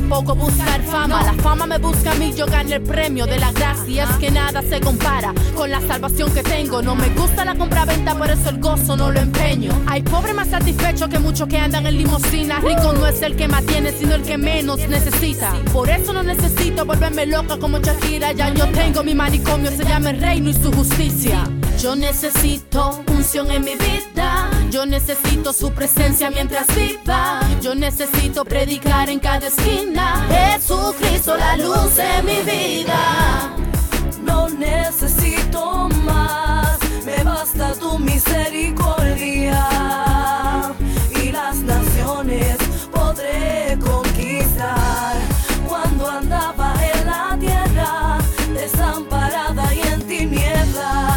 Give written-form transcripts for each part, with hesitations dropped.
tampoco buscar fama. La fama me busca a mí, yo gané el premio de la gracia. Y es que nada se compara con la salvación que tengo. No me gusta la compra-venta, por eso el gozo no lo empeño. Hay pobre más satisfecho que muchos que andan en limusina. Rico no es el que más tiene, sino el que menos necesita. Por eso no necesito volverme loca como Shakira. Ya yo tengo mi manicomio, se llama el reino y su justicia. Yo necesito unción en mi vida. Yo necesito su presencia mientras viva. Yo necesito predicar en cada esquina. Jesucristo, la luz de mi vida. No necesito más, me basta tu misericordia. Y las naciones podré conquistar. Cuando andaba en la tierra, desamparada y en tinieblas,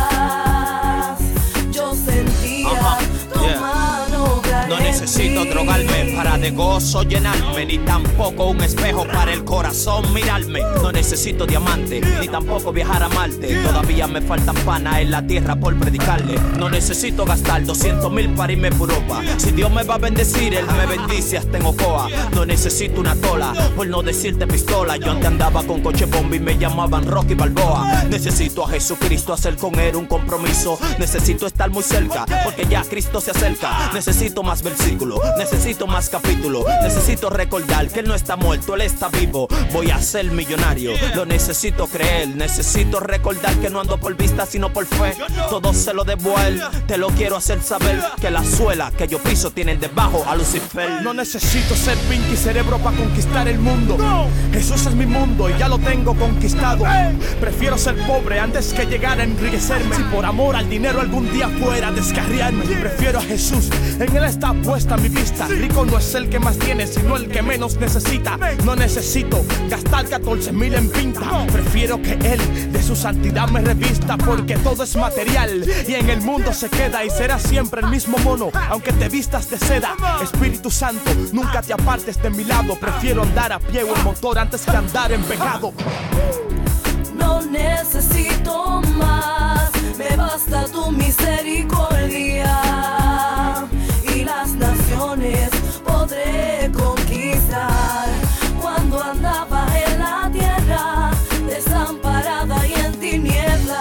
yo sentía tu mano caer. No necesito drogarme para de gozo llenarme, ni tampoco un espejo para el corazón mirarme. No necesito diamante, ni tampoco viajar a Marte. Todavía me faltan panas en la tierra por predicarle. No necesito gastar 200,000 para irme por Europa. Si Dios me va a bendecir, Él me bendice hasta en Ocoa. No necesito una tola, por no decirte pistola. Yo antes andaba con coche bomba y me llamaban Rocky Balboa. Necesito a Jesucristo, hacer con Él un compromiso. Necesito estar muy cerca, porque ya Cristo se acerca. Necesito más versículos, necesito más capítulos. Necesito recordar que Él no está muerto, Él está vivo. Voy a ser millonario, lo necesito creer. Necesito recordar que no ando por vista sino por fe. Todo se lo debo a Él, te lo quiero hacer saber. Que la suela que yo piso tienen debajo a Lucifer. No necesito ser Pinky Cerebro para conquistar el mundo. Jesús es mi mundo y ya lo tengo conquistado. Prefiero ser pobre antes que llegar a enriquecerme. Si por amor al dinero algún día fuera a descarriarme, prefiero a Jesús, en Él está puesta mi vista. Rico no es el que más tiene, sino el que menos necesita. No necesito gastar 14,000 en pinta. Prefiero que Él de su santidad me revista, porque todo es material y en el mundo se queda y será siempre el mismo mono, aunque te vistas de seda. Espíritu Santo, nunca te apartes de mi lado. Prefiero andar a pie o en motor antes que andar en pecado. No necesito más, me basta tu misericordia. Y las naciones podré conquistar. Cuando andaba en la tierra, desamparada y en tinieblas,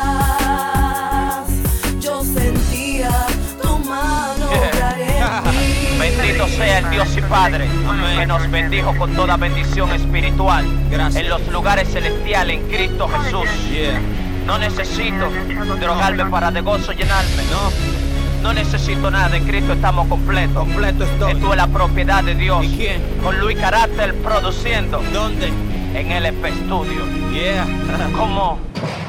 yo sentía tu mano caer en mí. Bendito sea el Dios y Padre, que nos bendijo con toda bendición espiritual. Gracias. En los lugares celestiales en Cristo Jesús. No necesito drogarme para de gozo llenarme. No necesito nada, en Cristo estamos completos. Completo estoy. Esto es la propiedad de Dios. ¿Y quién? Con Luis Carácter produciendo. ¿Dónde? En LP Studio. ¿Cómo?